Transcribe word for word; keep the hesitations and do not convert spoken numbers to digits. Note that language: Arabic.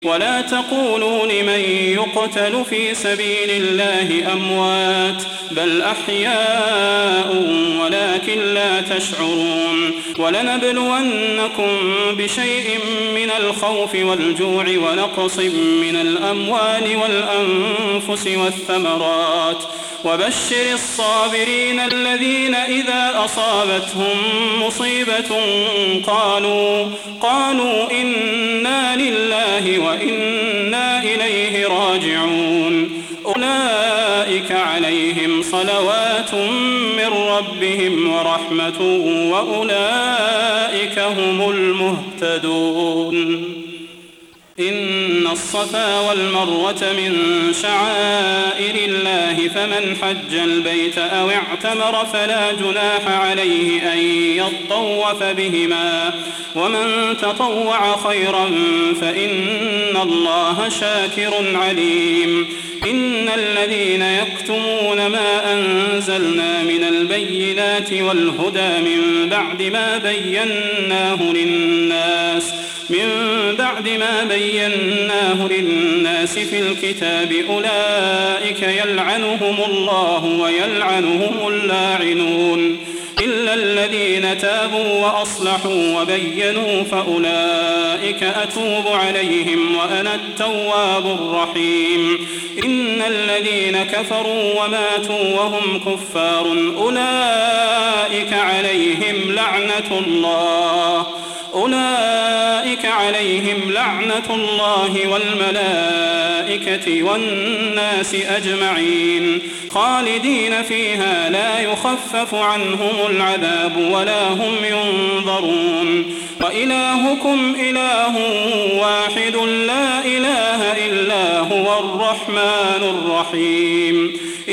ولا تقولوا لمن يقتل في سبيل الله أموات بل أحياء ولكن لا تشعرون ولنبلونكم بشيء من الخوف والجوع ونقص من الأموال والأنفس والثمرات وبشر الصابرين الذين إذا أصابتهم مصيبة قالوا قالوا إنا لله وإنا إليه راجعون أولئك عليهم صلوات من ربهم ورحمة وأولئك هم المهتدون إن الصفا والمروة من شعائر الله فمن حج البيت أو اعتمر فلا جناح عليه أن يطوف بهما ومن تطوع خيرا فإن الله شاكر عليم إن الذين يكتمون ما أنزلنا من البينات والهدى من بعد ما بيناه للناس من بعد ما بيناه للناس في الكتاب أولئك يلعنهم الله ويلعنهم اللاعنون إلا الذين تابوا وأصلحوا وبينوا فأولئك أتوب عليهم وأنا التواب الرحيم إن الذين كفروا وماتوا وهم كفار أولئك عليهم لعنة الله أولئك عليهم لعنة الله والملائكة والناس أجمعين خالدين فيها لا يخفف عنهم العذاب ولا هم ينظرون وإلهكم إله واحد لا إله إلا هو الرحمن الرحيم